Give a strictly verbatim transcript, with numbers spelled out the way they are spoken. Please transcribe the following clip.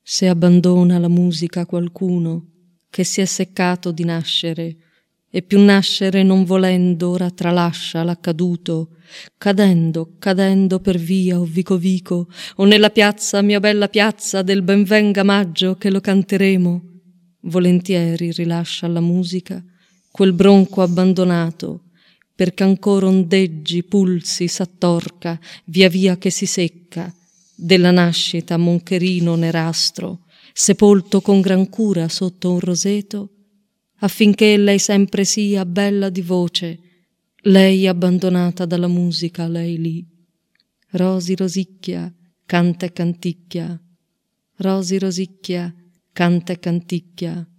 Se abbandona la musica qualcuno che si è seccato di nascere e più nascere non volendo ora tralascia l'accaduto, cadendo, cadendo per via o vico vico o nella piazza, mia bella piazza del benvenga maggio che lo canteremo, volentieri rilascia alla musica quel bronco abbandonato, perché ancora ondeggi, pulsi, s'attorca, via via che si secca, della nascita moncherino nerastro, sepolto con gran cura sotto un roseto, affinché lei sempre sia bella di voce, lei abbandonata dalla musica, lei lì. Rosi rosicchia, canta e canticchia, Rosi rosicchia, canta e canticchia,